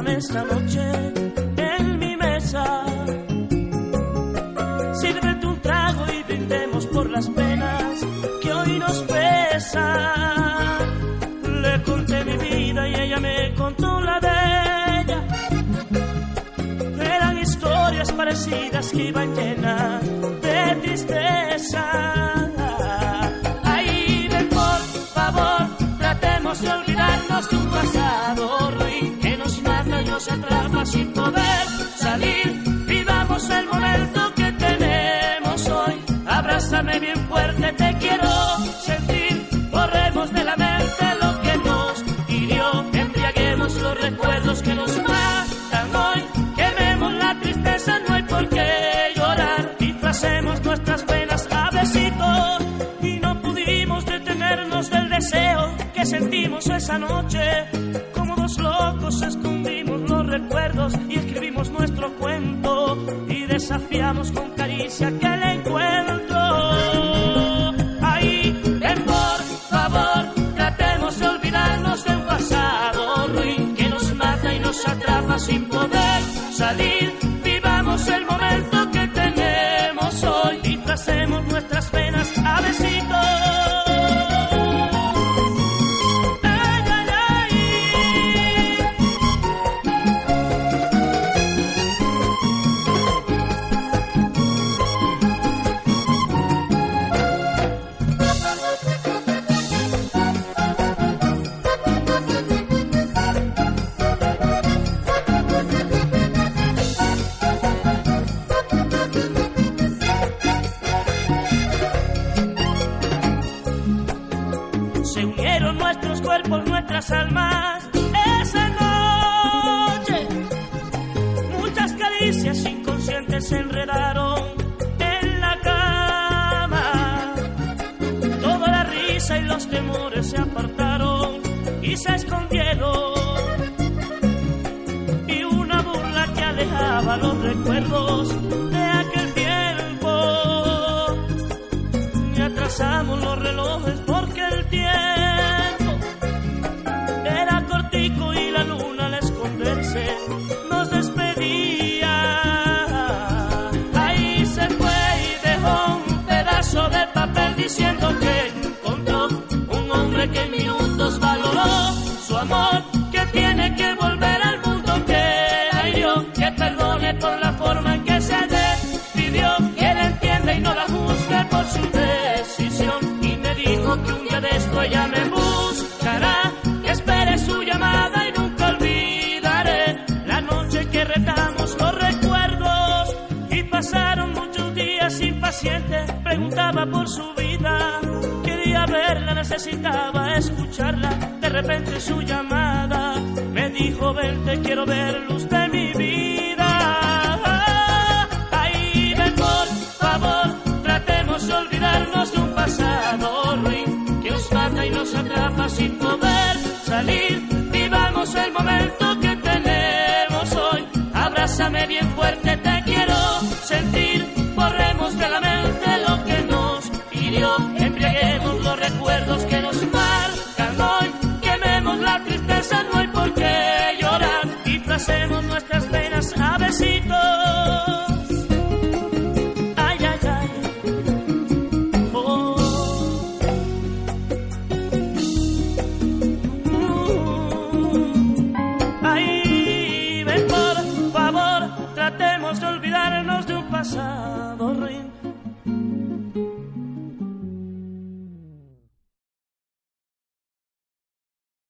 acompáñame esta noche en mi mesa. Sírvete un trago y brindemos por las penas que hoy nos pesan. Le conté mi vida y ella me contó la de ella. Eran historias parecidas que iban llenas de tristeza. Ay, ven por favor, tratemos de olvidarnos de un pasado ruin que nos mata y nos atrapa sin poder salir. Vivamos el momento que tenemos hoy. Abrázame bien fuerte, te quiero sentir. Borremos de la mente lo que nos hirió. Embriaguemos los recuerdos que nos matan hoy. Quememos la tristeza, no hay por qué llorar. Disfracemos nuestras penas a besitos. Y no pudimos detenernos del deseo que sentimos esa noche. Como dos locos escondimos los recuerdos y escribimos nuestro cuento. Y desafiamos con caricia aquel encuentro. Ahí, ven por favor, tratemos de olvidarnos de un pasado ruin que nos mata y nos atrapa sin poder salir. Vivamos el momento que tenemos hoy. Disfracemos nuestras penas a besitos. Se unieron nuestros cuerpos, nuestras almas esa noche. Muchas caricias inconscientes se enredaron en la cama. Toda la risa y los temores se apartaron y se escondieron. Y una burla que alejaba los recuerdos de aquel tiempo. Y atrasamos los relojes porque el tiempo era cortico y la luna al esconderse nos despedía. Ahí se fue y dejó un pedazo de papel diciendo que encontró un hombre que en minutos valoró su amor, que tiene que volver al mundo que la hirió, que perdone por la forma en que se despidió, que la entienda y no la juzgue por su decisión. Y me dijo que un día de esto ella me buscará, que espere su llamada y nunca olvidaré la noche que retamos los recuerdos. Y pasaron muchos días impaciente, preguntaba por su vida, quería verla, necesitaba escucharla. De repente su llamada me dijo: ven, te quiero ver, luz de mi vida. Ahí ven por favor, tratemos de olvidarnos de un pasado ruin que nos mata y nos atrapa sin poder salir. Vivamos el momento que tenemos hoy. Abrázame bien fuerte, te quiero sentir. Borremos de la mente lo que nos hirió. Embriaguemos los recuerdos que nos marcan hoy. Quememos la tristeza, no hay por qué llorar. Disfracemos nuestras penas a besitos.